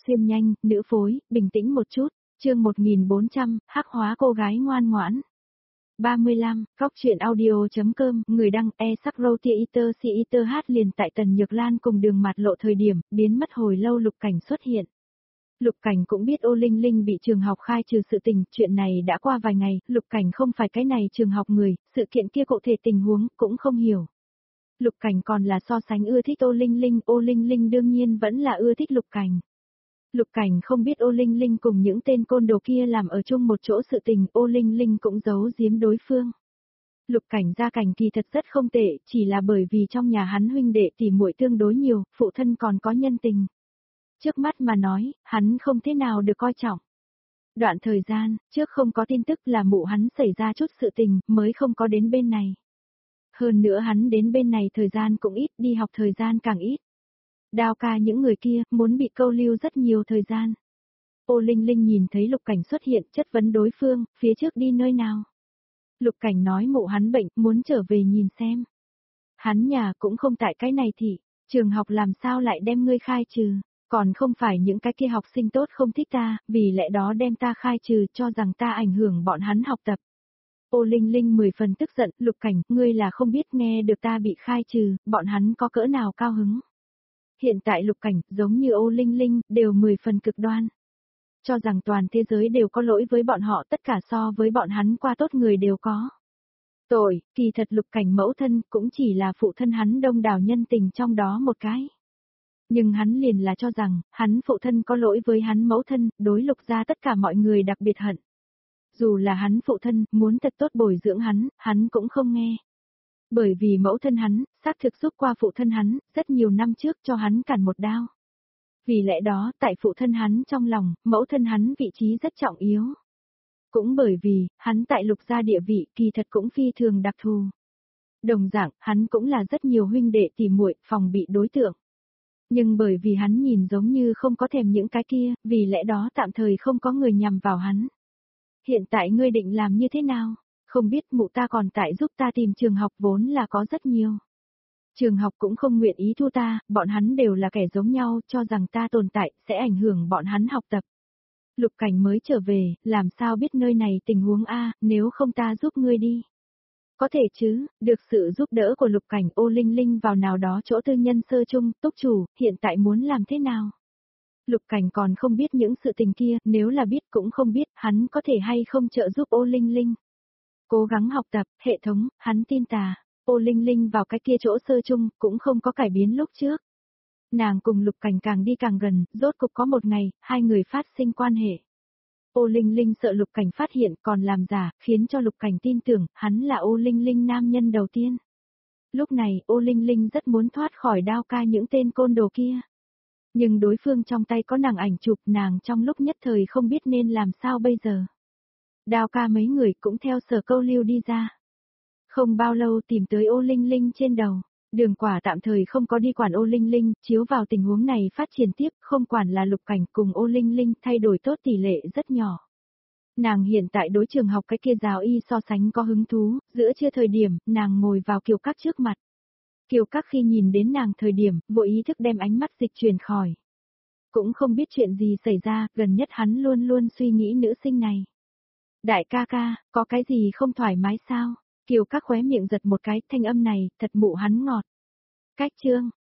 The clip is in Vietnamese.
Xuyên nhanh, nữ phối, bình tĩnh một chút. Chương 1400, hắc hóa cô gái ngoan ngoãn. 35, góc truyện audio.com, người đăng e-sắc-râu-tia-iter si-iter hát liền tại Tần Nhược Lan cùng Đường Mạt Lộ thời điểm, biến mất hồi lâu Lục Cảnh xuất hiện. Lục Cảnh cũng biết Ô Linh Linh bị trường học khai trừ sự tình, chuyện này đã qua vài ngày, Lục Cảnh không phải cái này trường học người, sự kiện kia cụ thể tình huống cũng không hiểu. Lục Cảnh còn là so sánh ưa thích Ô Linh Linh đương nhiên vẫn là ưa thích Lục Cảnh. Lục Cảnh không biết Ô Linh Linh cùng những tên côn đồ kia làm ở chung một chỗ sự tình, Ô Linh Linh cũng giấu giếm đối phương. Lục Cảnh gia cảnh kỳ thật rất không tệ, chỉ là bởi vì trong nhà hắn huynh đệ tỉ muội tương đối nhiều, phụ thân còn có nhân tình. Trước mắt mà nói, hắn không thế nào được coi trọng. Đoạn thời gian, trước không có tin tức là mụ hắn xảy ra chút sự tình, mới không có đến bên này. Hơn nữa hắn đến bên này thời gian cũng ít, đi học thời gian càng ít. Đao ca những người kia, muốn bị câu lưu rất nhiều thời gian. Ô Linh Linh nhìn thấy Lục Cảnh xuất hiện, chất vấn đối phương, phía trước đi nơi nào. Lục Cảnh nói mụ hắn bệnh, muốn trở về nhìn xem. Hắn nhà cũng không tại cái này thì, trường học làm sao lại đem ngươi khai trừ, còn không phải những cái kia học sinh tốt không thích ta, vì lẽ đó đem ta khai trừ cho rằng ta ảnh hưởng bọn hắn học tập. Ô Linh Linh 10 phần tức giận, Lục Cảnh, ngươi là không biết nghe được ta bị khai trừ, bọn hắn có cỡ nào cao hứng. Hiện tại Lục Cảnh, giống như Ô Linh Linh, đều 10 phần cực đoan. Cho rằng toàn thế giới đều có lỗi với bọn họ, tất cả so với bọn hắn qua tốt người đều có. Tội, kỳ thật Lục Cảnh mẫu thân cũng chỉ là phụ thân hắn đông đảo nhân tình trong đó một cái. Nhưng hắn liền là cho rằng, hắn phụ thân có lỗi với hắn mẫu thân, đối Lục gia tất cả mọi người đặc biệt hận. Dù là hắn phụ thân, muốn thật tốt bồi dưỡng hắn cũng không nghe. Bởi vì mẫu thân hắn, xác thực giúp qua phụ thân hắn, rất nhiều năm trước cho hắn cản một đao. Vì lẽ đó, tại phụ thân hắn trong lòng, mẫu thân hắn vị trí rất trọng yếu. Cũng bởi vì, hắn tại Lục gia địa vị kỳ thật cũng phi thường đặc thù. Đồng dạng, hắn cũng là rất nhiều huynh đệ tỉ muội phòng bị đối tượng. Nhưng bởi vì hắn nhìn giống như không có thèm những cái kia, vì lẽ đó tạm thời không có người nhằm vào hắn. Hiện tại ngươi định làm như thế nào? Không biết mụ ta còn tại giúp ta tìm trường học vốn là có rất nhiều. Trường học cũng không nguyện ý thu ta, bọn hắn đều là kẻ giống nhau, cho rằng ta tồn tại, sẽ ảnh hưởng bọn hắn học tập. Lục Cảnh mới trở về, làm sao biết nơi này tình huống A, nếu không ta giúp ngươi đi. Có thể chứ, được sự giúp đỡ của Lục Cảnh, Ô Linh Linh vào nào đó chỗ tư nhân sơ chung, túc chủ, hiện tại muốn làm thế nào? Lục Cảnh còn không biết những sự tình kia, nếu là biết cũng không biết, hắn có thể hay không trợ giúp Ô Linh Linh. Cố gắng học tập, hệ thống, hắn tin tà. Ô Linh Linh vào cái kia chỗ sơ chung, cũng không có cải biến lúc trước. Nàng cùng Lục Cảnh càng đi càng gần, rốt cục có một ngày, hai người phát sinh quan hệ. Ô Linh Linh sợ Lục Cảnh phát hiện còn làm giả, khiến cho Lục Cảnh tin tưởng, hắn là Ô Linh Linh nam nhân đầu tiên. Lúc này, Ô Linh Linh rất muốn thoát khỏi đao ca những tên côn đồ kia. Nhưng đối phương trong tay có nàng ảnh chụp, nàng trong lúc nhất thời không biết nên làm sao bây giờ. Đao ca mấy người cũng theo sở câu lưu đi ra. Không bao lâu tìm tới Ô Linh Linh trên đầu. Đường Quả tạm thời không có đi quản Ô Linh Linh, chiếu vào tình huống này phát triển tiếp, không quản là Lục Cảnh cùng Ô Linh Linh thay đổi tốt tỷ lệ rất nhỏ. Nàng hiện tại đối trường học cái kia giáo y so sánh có hứng thú, giữa trưa thời điểm, nàng ngồi vào Kiều Các trước mặt. Kiều Các khi nhìn đến nàng thời điểm, vô ý thức đem ánh mắt dịch chuyển khỏi. Cũng không biết chuyện gì xảy ra, gần nhất hắn luôn luôn suy nghĩ nữ sinh này. Đại ca ca, có cái gì không thoải mái sao? Kiều Các khóe miệng giật một cái, thanh âm này, thật mụ hắn ngọt. Cách chương,